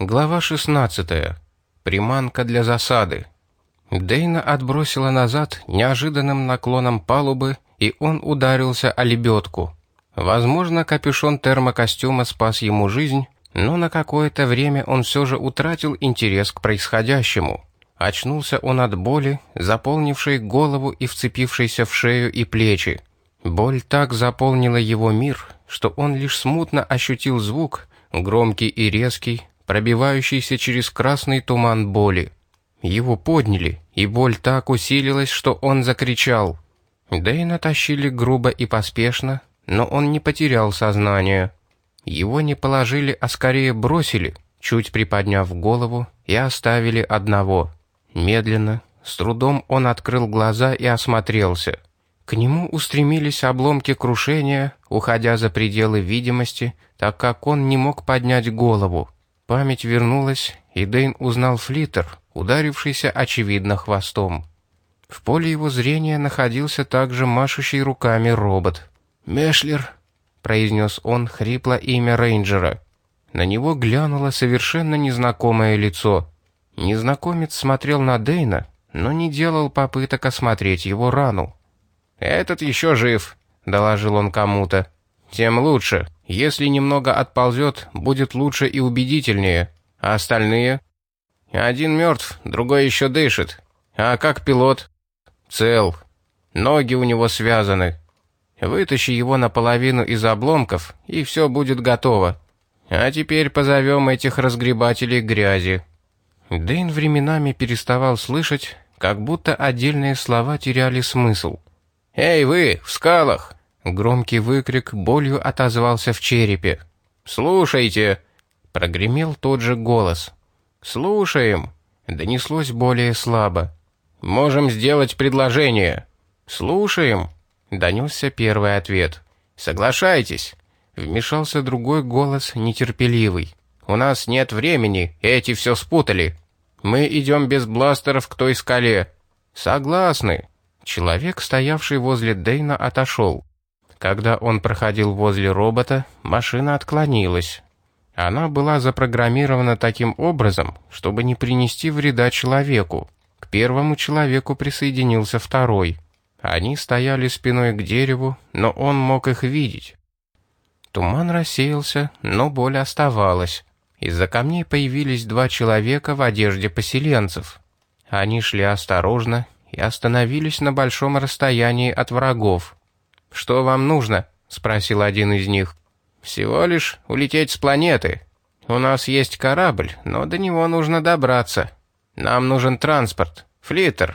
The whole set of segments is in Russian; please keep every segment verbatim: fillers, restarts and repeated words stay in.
Глава шестнадцатая. Приманка для засады. Дэйна отбросила назад неожиданным наклоном палубы, и он ударился о лебедку. Возможно, капюшон термокостюма спас ему жизнь, но на какое-то время он все же утратил интерес к происходящему. Очнулся он от боли, заполнившей голову и вцепившейся в шею и плечи. Боль так заполнила его мир, что он лишь смутно ощутил звук, громкий и резкий, пробивающийся через красный туман боли. Его подняли, и боль так усилилась, что он закричал. Дэйна тащили грубо и поспешно, но он не потерял сознание. Его не положили, а скорее бросили, чуть приподняв голову, и оставили одного. Медленно, с трудом он открыл глаза и осмотрелся. К нему устремились обломки крушения, уходя за пределы видимости, так как он не мог поднять голову. Память вернулась, и Дэйн узнал флиттер, ударившийся, очевидно, хвостом. В поле его зрения находился также машущий руками робот. «Мешлер», — произнес он хрипло имя рейнджера. На него глянуло совершенно незнакомое лицо. Незнакомец смотрел на Дэйна, но не делал попыток осмотреть его рану. «Этот еще жив», — доложил он кому-то. «Тем лучше. Если немного отползет, будет лучше и убедительнее. А остальные?» «Один мертв, другой еще дышит. А как пилот?» «Цел. Ноги у него связаны. Вытащи его наполовину из обломков, и все будет готово. А теперь позовем этих разгребателей грязи». Дэйн временами переставал слышать, как будто отдельные слова теряли смысл. «Эй, вы, в скалах!» Громкий выкрик болью отозвался в черепе. «Слушайте!» — прогремел тот же голос. «Слушаем!» — донеслось более слабо. «Можем сделать предложение!» «Слушаем!» — донесся первый ответ. «Соглашайтесь!» — вмешался другой голос, нетерпеливый. «У нас нет времени, эти все спутали. Мы идем без бластеров к той скале». «Согласны!» Человек, стоявший возле Дэйна, отошел. Когда он проходил возле робота, машина отклонилась. Она была запрограммирована таким образом, чтобы не принести вреда человеку. К первому человеку присоединился второй. Они стояли спиной к дереву, но он мог их видеть. Туман рассеялся, но боль оставалась. Из-за камней появились два человека в одежде поселенцев. Они шли осторожно и остановились на большом расстоянии от врагов. «Что вам нужно?» — спросил один из них. «Всего лишь улететь с планеты. У нас есть корабль, но до него нужно добраться. Нам нужен транспорт, флиттер».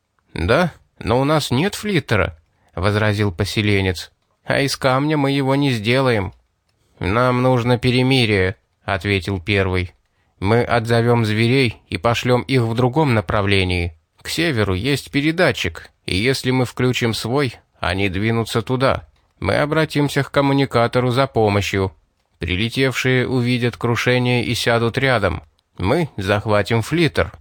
«Да, но у нас нет флиттера», — возразил поселенец. «А из камня мы его не сделаем». «Нам нужно перемирие», — ответил первый. «Мы отзовем зверей и пошлем их в другом направлении. К северу есть передатчик, и если мы включим свой, они двинутся туда. Мы обратимся к коммуникатору за помощью. Прилетевшие увидят крушение и сядут рядом. Мы захватим флиттер».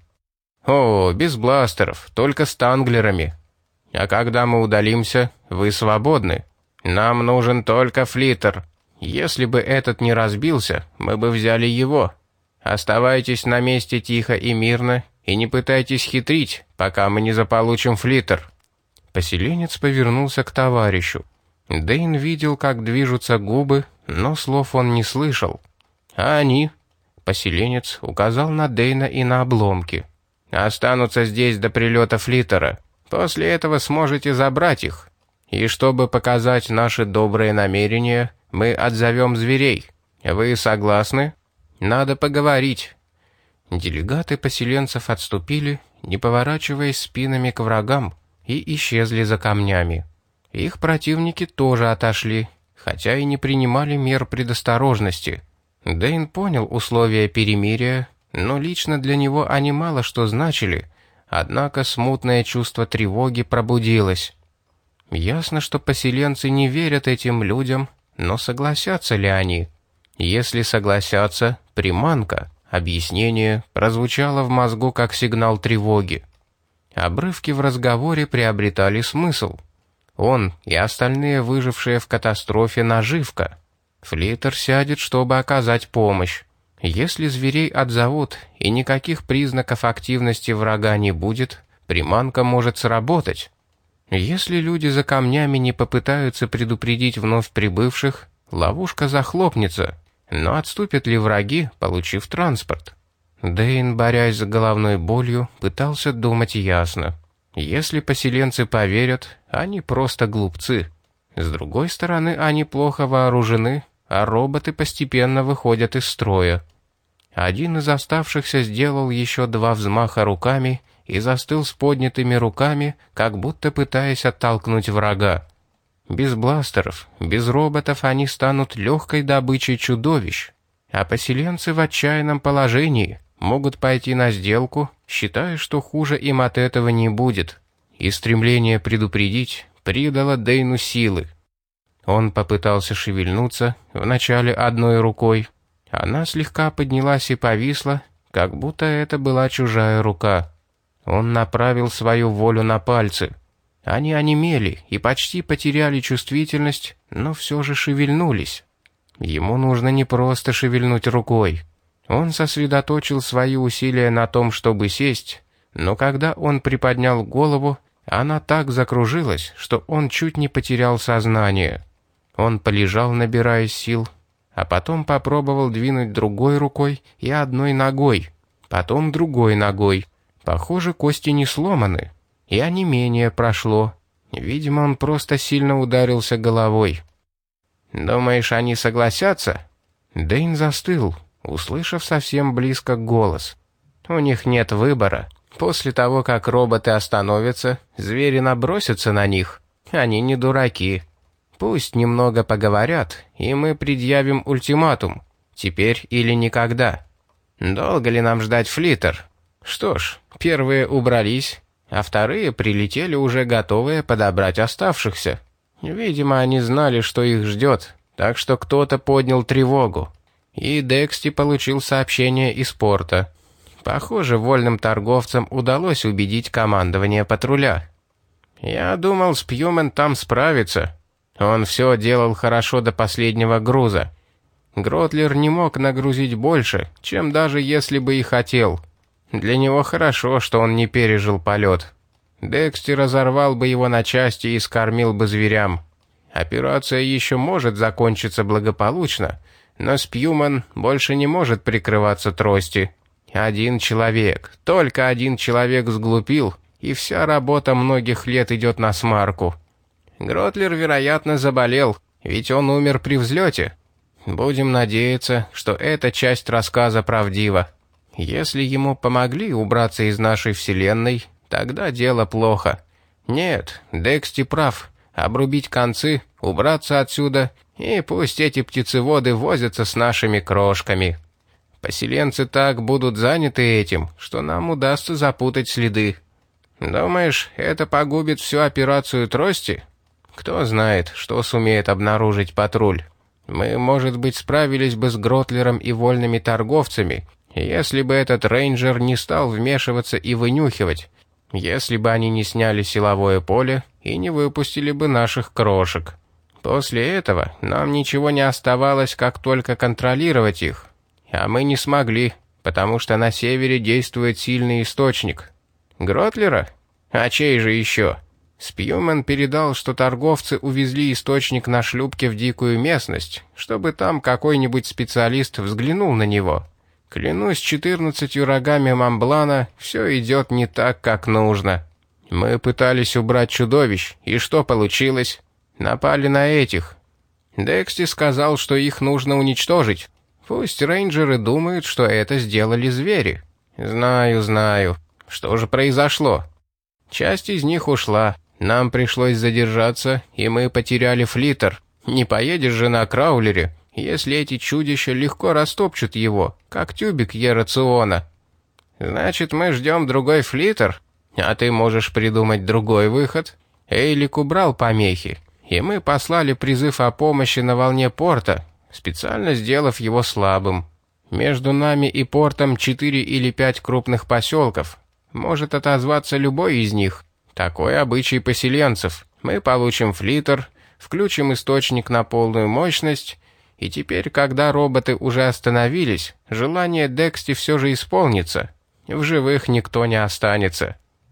«О, без бластеров, только с танглерами. А когда мы удалимся, вы свободны. Нам нужен только флиттер. Если бы этот не разбился, мы бы взяли его. Оставайтесь на месте тихо и мирно, и не пытайтесь хитрить, пока мы не заполучим флиттер». Поселенец повернулся к товарищу. Дэйн видел, как движутся губы, но слов он не слышал. «А они?» Поселенец указал на Дэйна и на обломки. «Останутся здесь до прилета флиттера. После этого сможете забрать их. И чтобы показать наши добрые намерения, мы отзовем зверей. Вы согласны? Надо поговорить». Делегаты поселенцев отступили, не поворачиваясь спинами к врагам, и исчезли за камнями. Их противники тоже отошли, хотя и не принимали мер предосторожности. Дэйн понял условия перемирия, но лично для него они мало что значили, однако смутное чувство тревоги пробудилось. Ясно, что поселенцы не верят этим людям, но согласятся ли они? Если согласятся, приманка, объяснение, прозвучало в мозгу как сигнал тревоги. Обрывки в разговоре приобретали смысл. Он и остальные выжившие в катастрофе наживка. Флиттер сядет, чтобы оказать помощь. Если зверей отзовут и никаких признаков активности врага не будет, приманка может сработать. Если люди за камнями не попытаются предупредить вновь прибывших, ловушка захлопнется, но отступят ли враги, получив транспорт? Дэйн, борясь с головной болью, пытался думать ясно. Если поселенцы поверят, они просто глупцы. С другой стороны, они плохо вооружены, а роботы постепенно выходят из строя. Один из оставшихся сделал еще два взмаха руками и застыл с поднятыми руками, как будто пытаясь оттолкнуть врага. Без бластеров, без роботов они станут легкой добычей чудовищ, а поселенцы в отчаянном положении могут пойти на сделку, считая, что хуже им от этого не будет, и стремление предупредить придало Дэйну силы. Он попытался шевельнуться, вначале одной рукой. Она слегка поднялась и повисла, как будто это была чужая рука. Он направил свою волю на пальцы. Они онемели и почти потеряли чувствительность, но все же шевельнулись. Ему нужно не просто шевельнуть рукой. Он сосредоточил свои усилия на том, чтобы сесть, но когда он приподнял голову, она так закружилась, что он чуть не потерял сознание. Он полежал, набираясь сил, а потом попробовал двинуть другой рукой и одной ногой, потом другой ногой. Похоже, кости не сломаны, и онемение прошло. Видимо, он просто сильно ударился головой. «Думаешь, они согласятся?» Дэйн застыл, услышав совсем близко голос. «У них нет выбора. После того, как роботы остановятся, звери набросятся на них. Они не дураки. Пусть немного поговорят, и мы предъявим ультиматум. Теперь или никогда. Долго ли нам ждать флиттер? Что ж, первые убрались, а вторые прилетели уже готовые подобрать оставшихся. Видимо, они знали, что их ждет, так что кто-то поднял тревогу. И Дексти получил сообщение из порта. Похоже, вольным торговцам удалось убедить командование патруля. Я думал, Спьюмен там справится. Он все делал хорошо до последнего груза. Гротлер не мог нагрузить больше, чем даже если бы и хотел. Для него хорошо, что он не пережил полет. Дексти разорвал бы его на части и скормил бы зверям. Операция еще может закончиться благополучно, но Спьюман больше не может прикрываться трости. Один человек, только один человек сглупил, и вся работа многих лет идет на смарку. Гротлер, вероятно, заболел, ведь он умер при взлете. Будем надеяться, что эта часть рассказа правдива. Если ему помогли убраться из нашей вселенной, тогда дело плохо. Нет, Дексти прав. Обрубить концы, убраться отсюда, и пусть эти птицеводы возятся с нашими крошками. Поселенцы так будут заняты этим, что нам удастся запутать следы. Думаешь, это погубит всю операцию трости? Кто знает, что сумеет обнаружить патруль. Мы, может быть, справились бы с Гротлером и вольными торговцами, если бы этот рейнджер не стал вмешиваться и вынюхивать, если бы они не сняли силовое поле и не выпустили бы наших крошек. После этого нам ничего не оставалось, как только контролировать их. А мы не смогли, потому что на севере действует сильный источник. Гротлера? А чей же еще? Спьюман передал, что торговцы увезли источник на шлюпке в дикую местность, чтобы там какой-нибудь специалист взглянул на него. Клянусь четырнадцатью рогами Мамблана, все идет не так, как нужно. Мы пытались убрать чудовищ, и что получилось? Напали на этих. Дексти сказал, что их нужно уничтожить. Пусть рейнджеры думают, что это сделали звери. Знаю, знаю. Что же произошло? Часть из них ушла. Нам пришлось задержаться, и мы потеряли флиттер. Не поедешь же на краулере, если эти чудища легко растопчут его, как тюбик Е-рациона. Значит, мы ждем другой флиттер? А ты можешь придумать другой выход? Эйлик убрал помехи, и мы послали призыв о помощи на волне порта, специально сделав его слабым. Между нами и портом четыре или пять крупных поселков. Может отозваться любой из них. Такой обычай поселенцев. Мы получим флиттер, включим источник на полную мощность, И теперь, когда роботы уже остановились, желание Дексти все же исполнится. В живых никто не останется.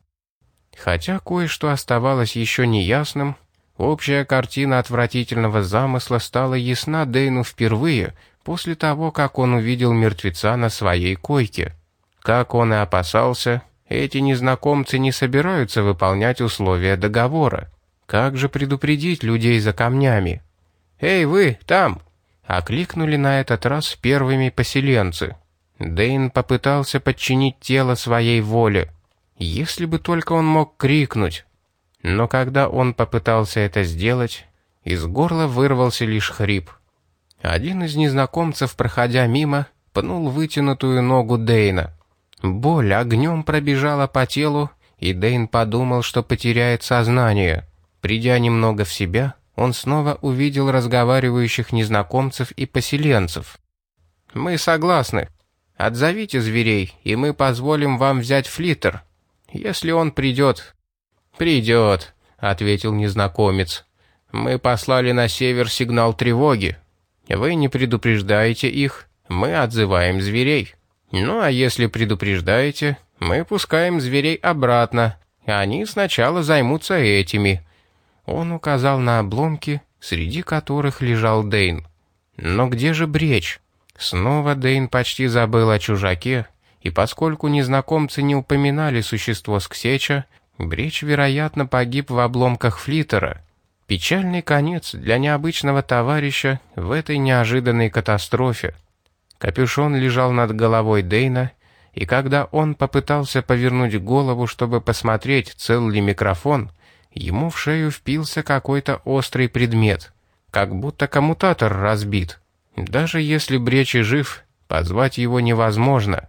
Хотя кое-что оставалось еще неясным, общая картина отвратительного замысла стала ясна Дэйну впервые после того, как он увидел мертвеца на своей койке. Как он и опасался, эти незнакомцы не собираются выполнять условия договора. Как же предупредить людей за камнями? «Эй, вы, там!» — окликнули на этот раз первыми поселенцы. Дэйн попытался подчинить тело своей воле. Если бы только он мог крикнуть. Но когда он попытался это сделать, из горла вырвался лишь хрип. Один из незнакомцев, проходя мимо, пнул вытянутую ногу Дэйна. Боль огнем пробежала по телу, и Дэйн подумал, что потеряет сознание. Придя немного в себя, он снова увидел разговаривающих незнакомцев и поселенцев. «Мы согласны. Отзовите зверей, и мы позволим вам взять флиттер. Если он придет...» «Придет», — ответил незнакомец. «Мы послали на север сигнал тревоги. Вы не предупреждаете их, мы отзываем зверей. Ну а если предупреждаете, мы пускаем зверей обратно. Они сначала займутся этими». Он указал на обломки, среди которых лежал Дэйн. Но где же Бречь? Снова Дэйн почти забыл о чужаке, и поскольку незнакомцы не упоминали существо Сксеча, Бречь, вероятно, погиб в обломках флиттера. Печальный конец для необычного товарища в этой неожиданной катастрофе. Капюшон лежал над головой Дэйна, и когда он попытался повернуть голову, чтобы посмотреть, цел ли микрофон, ему в шею впился какой-то острый предмет, как будто коммутатор разбит. Даже если Бречь и жив, позвать его невозможно.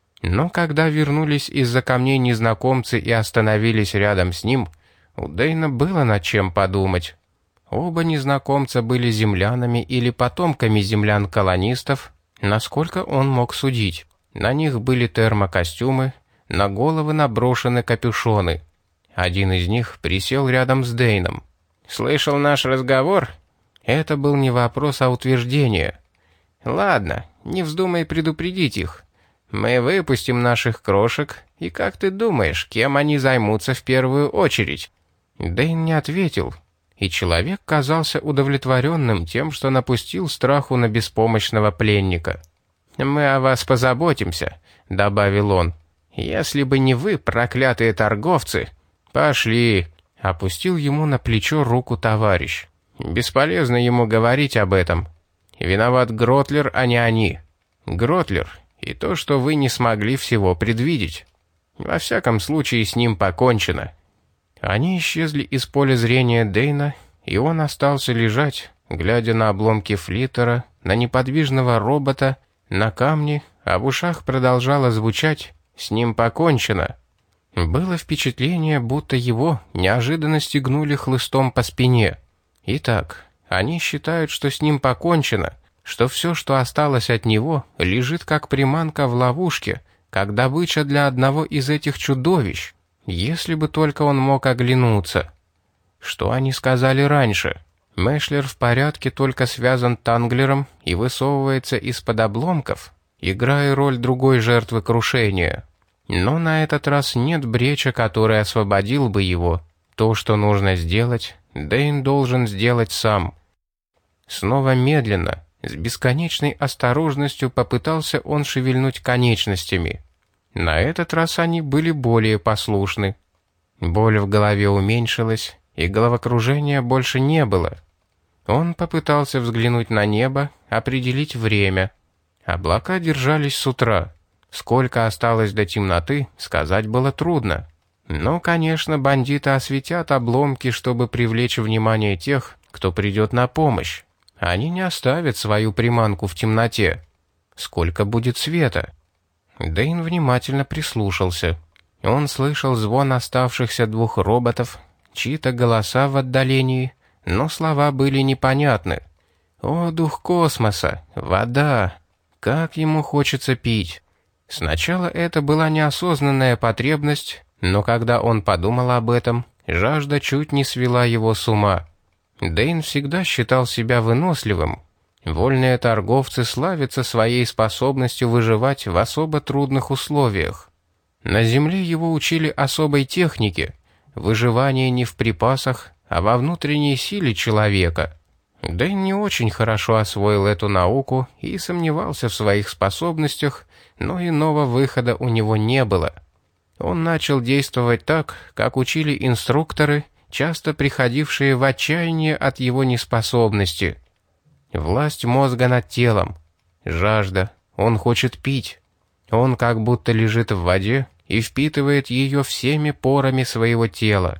Но когда вернулись из-за камней незнакомцы и остановились рядом с ним, у Дэйна было над чем подумать. Оба незнакомца были землянами или потомками землян-колонистов, насколько он мог судить. На них были термокостюмы, на головы наброшены капюшоны. Один из них присел рядом с Дэйном. «Слышал наш разговор?» Это был не вопрос, а утверждение. «Ладно, не вздумай предупредить их. Мы выпустим наших крошек, и как ты думаешь, кем они займутся в первую очередь?» Дэйн не ответил, и человек казался удовлетворенным тем, что напустил страху на беспомощного пленника. «Мы о вас позаботимся», — добавил он. «Если бы не вы, проклятые торговцы...» «Пошли», — опустил ему на плечо руку товарищ. «Бесполезно ему говорить об этом. Виноват Гротлер, а не они. Гротлер и то, что вы не смогли всего предвидеть. Во всяком случае, с ним покончено». Они исчезли из поля зрения Дэйна, и он остался лежать, глядя на обломки флиттера, на неподвижного робота, на камни, а в ушах продолжало звучать «с ним покончено». Было впечатление, будто его неожиданно стегнули хлыстом по спине. Итак, они считают, что с ним покончено, что все, что осталось от него, лежит как приманка в ловушке, как добыча для одного из этих чудовищ. Если бы только он мог оглянуться. Что они сказали раньше? Мэшлер в порядке, только связан Танглером и высовывается из-под обломков, играя роль другой жертвы крушения. Но на этот раз нет Бреча, который освободил бы его. То, что нужно сделать, Дэйн должен сделать сам. Снова медленно, с бесконечной осторожностью попытался он шевельнуть конечностями. На этот раз они были более послушны. Боль в голове уменьшилась, и головокружения больше не было. Он попытался взглянуть на небо, определить время. Облака держались с утра. Сколько осталось до темноты, сказать было трудно. Но, конечно, бандиты осветят обломки, чтобы привлечь внимание тех, кто придет на помощь. Они не оставят свою приманку в темноте. Сколько будет света? Дэйн внимательно прислушался. Он слышал звон оставшихся двух роботов, чьи-то голоса в отдалении, но слова были непонятны. О, дух космоса, вода! Как ему хочется пить! Сначала это была неосознанная потребность, но когда он подумал об этом, жажда чуть не свела его с ума. Дэйн всегда считал себя выносливым. Вольные торговцы славятся своей способностью выживать в особо трудных условиях. На земле его учили особой технике – выживание не в припасах, а во внутренней силе человека. Дэйн не очень хорошо освоил эту науку и сомневался в своих способностях, но иного выхода у него не было. Он начал действовать так, как учили инструкторы, часто приходившие в отчаяние от его неспособности. Власть мозга над телом. Жажда. Он хочет пить. Он как будто лежит в воде и впитывает ее всеми порами своего тела.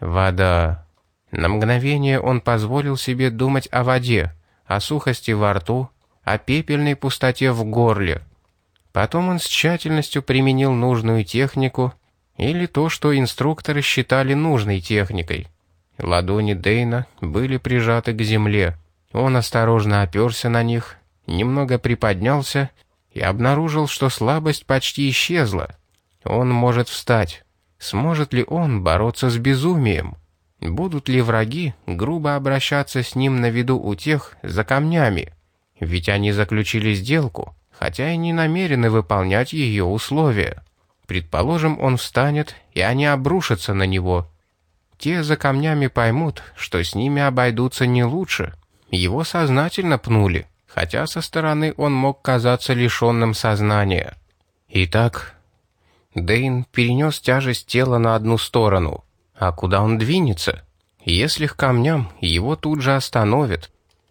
Вода. На мгновение он позволил себе думать о воде, о сухости во рту, о пепельной пустоте в горле. Потом он с тщательностью применил нужную технику, или то, что инструкторы считали нужной техникой. Ладони Дэйна были прижаты к земле. Он осторожно оперся на них, немного приподнялся и обнаружил, что слабость почти исчезла. Он может встать. Сможет ли он бороться с безумием? Будут ли враги грубо обращаться с ним на виду у тех за камнями? Ведь они заключили сделку, хотя и не намерены выполнять ее условия. Предположим, он встанет, и они обрушатся на него. Те за камнями поймут, что с ними обойдутся не лучше. Его сознательно пнули, хотя со стороны он мог казаться лишенным сознания. Итак, Дэйн перенес тяжесть тела на одну сторону. А куда он двинется? Если к камням, его тут же остановят.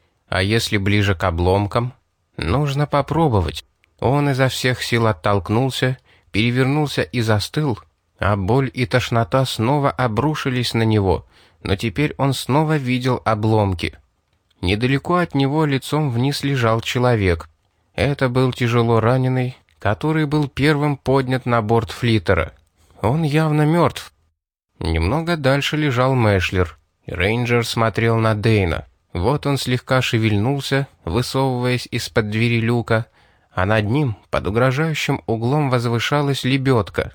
А если ближе к обломкам? Нужно попробовать. Он изо всех сил оттолкнулся, перевернулся и застыл, а боль и тошнота снова обрушились на него, но теперь он снова видел обломки. Недалеко от него лицом вниз лежал человек. Это был тяжело раненый, который был первым поднят на борт флиттера. Он явно мертв. Немного дальше лежал Мэшлер. Рейнджер смотрел на Дэйна. Вот он слегка шевельнулся, высовываясь из-под двери люка, а над ним, под угрожающим углом, возвышалась лебедка.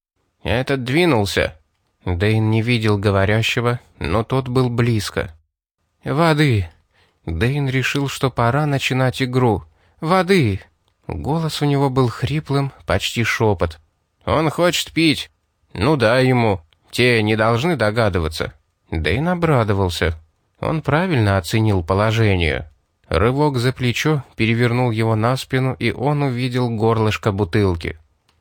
«Этот двинулся!» Дэйн не видел говорящего, но тот был близко. «Воды!» Дэйн решил, что пора начинать игру. «Воды!» Голос у него был хриплым, почти шепот. «Он хочет пить!» «Ну да, ему. Те не должны догадываться». Дэйн обрадовался. Он правильно оценил положение. Рывок за плечо перевернул его на спину, и он увидел горлышко бутылки.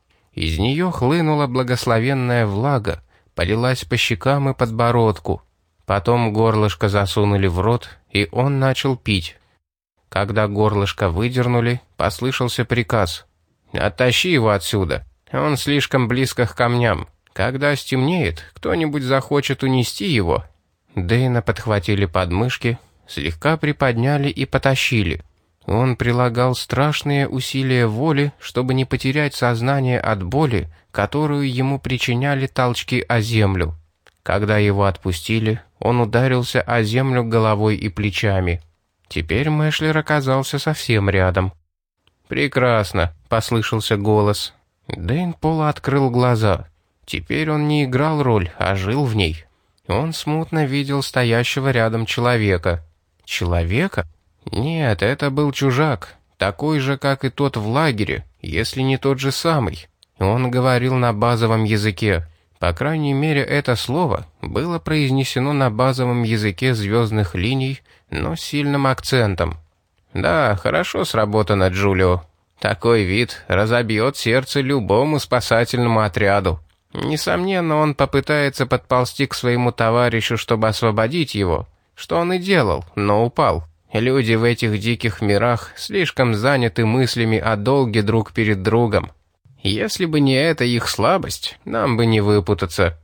Из нее хлынула благословенная влага, полилась по щекам и подбородку. Потом горлышко засунули в рот, и он начал пить. Когда горлышко выдернули, послышался приказ: «Оттащи его отсюда, он слишком близко к камням. Когда стемнеет, кто-нибудь захочет унести его». Дэйна подхватили подмышки, слегка приподняли и потащили. Он прилагал страшные усилия воли, чтобы не потерять сознание от боли, которую ему причиняли толчки о землю. Когда его отпустили, он ударился о землю головой и плечами. Теперь Мэшлер оказался совсем рядом. «Прекрасно», — послышался голос. Дэйн полуоткрыл глаза. Теперь он не играл роль, а жил в ней. Он смутно видел стоящего рядом человека. Человека? Нет, это был чужак, такой же, как и тот в лагере, если не тот же самый. Он говорил на базовом языке. По крайней мере, это слово было произнесено на базовом языке звездных линий, но с сильным акцентом. «Да, хорошо сработано, Джулио. Такой вид разобьет сердце любому спасательному отряду. Несомненно, он попытается подползти к своему товарищу, чтобы освободить его, что он и делал, но упал. Люди в этих диких мирах слишком заняты мыслями о долге друг перед другом. Если бы не эта их слабость, нам бы не выпутаться».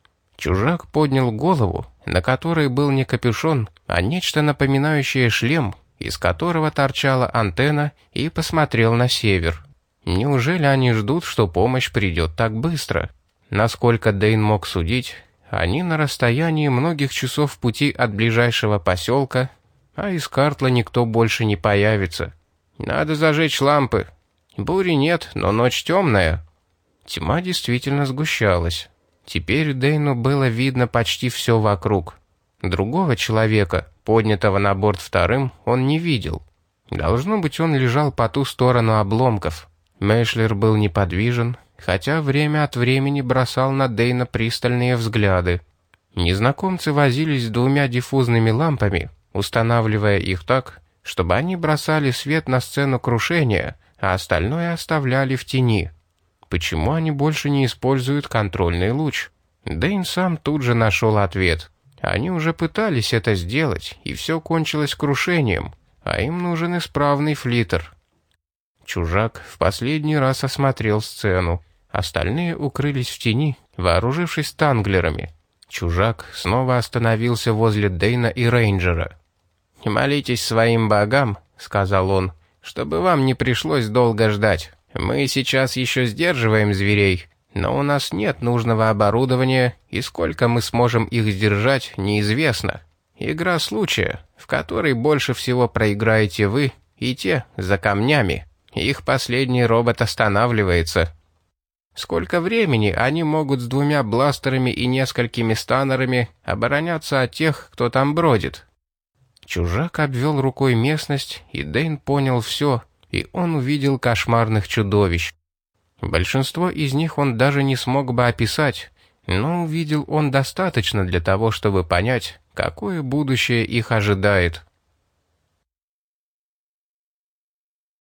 Чужак поднял голову, на которой был не капюшон, а нечто напоминающее шлем, из которого торчала антенна, и посмотрел на север. Неужели они ждут, что помощь придет так быстро? Насколько Дэйн мог судить, они на расстоянии многих часов пути от ближайшего поселка, а из Картла никто больше не появится. Надо зажечь лампы. Бури нет, но ночь темная. Тьма действительно сгущалась. Теперь Дэйну было видно почти все вокруг. Другого человека, поднятого на борт вторым, он не видел. Должно быть, он лежал по ту сторону обломков. Мэшлер был неподвижен, хотя время от времени бросал на Дэйна пристальные взгляды. Незнакомцы возились с двумя диффузными лампами, устанавливая их так, чтобы они бросали свет на сцену крушения, а остальное оставляли в тени. Почему они больше не используют контрольный луч? Дэйн сам тут же нашел ответ. Они уже пытались это сделать, и все кончилось крушением, а им нужен исправный флиттер. Чужак в последний раз осмотрел сцену. Остальные укрылись в тени, вооружившись танглерами. Чужак снова остановился возле Дэйна и рейнджера. «Молитесь своим богам», — сказал он, — «чтобы вам не пришлось долго ждать. Мы сейчас еще сдерживаем зверей, но у нас нет нужного оборудования, и сколько мы сможем их сдержать, неизвестно. Игра случая, в которой больше всего проиграете вы и те за камнями. Их последний робот останавливается. Сколько времени они могут с двумя бластерами и несколькими станерами обороняться от тех, кто там бродит?» Чужак обвел рукой местность, и Дэйн понял все, и он увидел кошмарных чудовищ. Большинство из них он даже не смог бы описать, но увидел он достаточно для того, чтобы понять, какое будущее их ожидает.